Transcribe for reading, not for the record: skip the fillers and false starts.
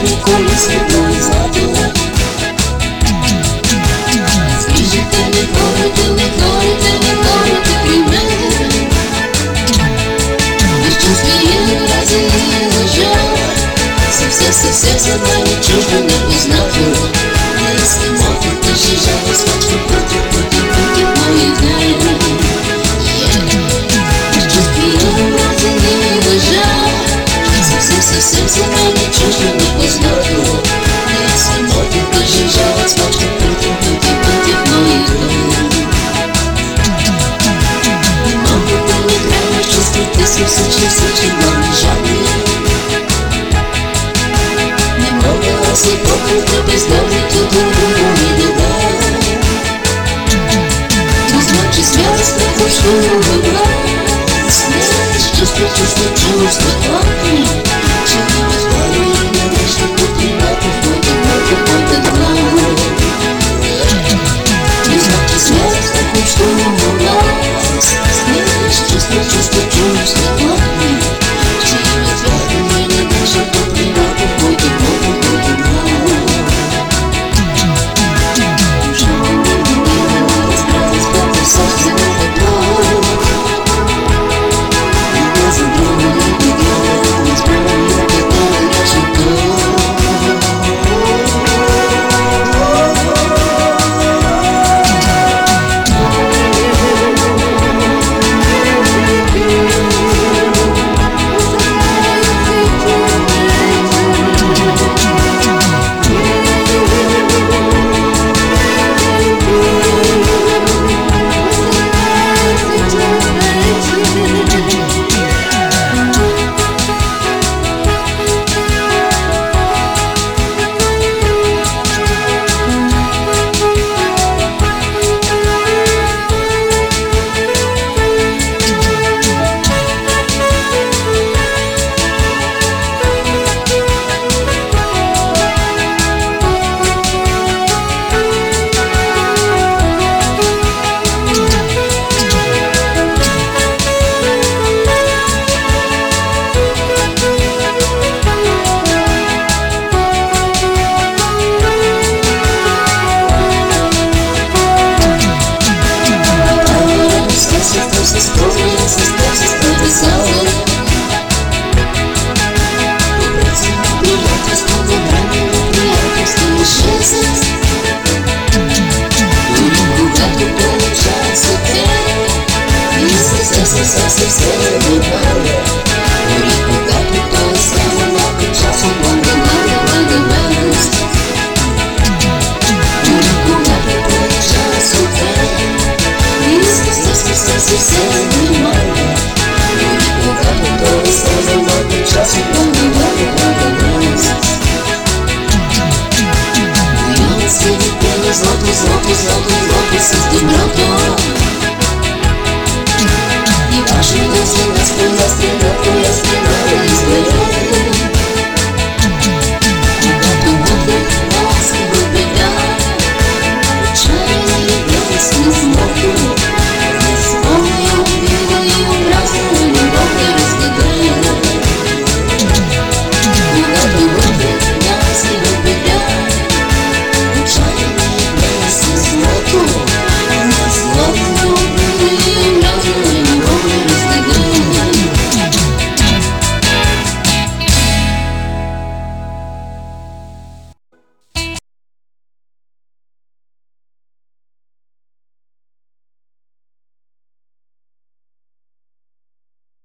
николи светло и злато. Виждате ли хората, не хората, не хората при мен? Безчувствие, разум и лъжа, съвсем за мен е чуждо, непознато. Не съм опит да жижава, скачва пъти в мои дни. Безчувствие, разум и лъжа, съвсем за мен е чуждо, непознато. Не съм опит да жижава, скачва пъти в мои дни. Малкото ми крайно чувствите си всички главни жали. Не мога да се покръта бездомното друго ми да дай. Но значи смятате общувам глас. Не чувство страхотни, че имаш вари и надежда топлината в моята глава. Но значи смятате общувам глас. Не чувство страхотни, че имаш вари и надежда топлината в моята глава. Злато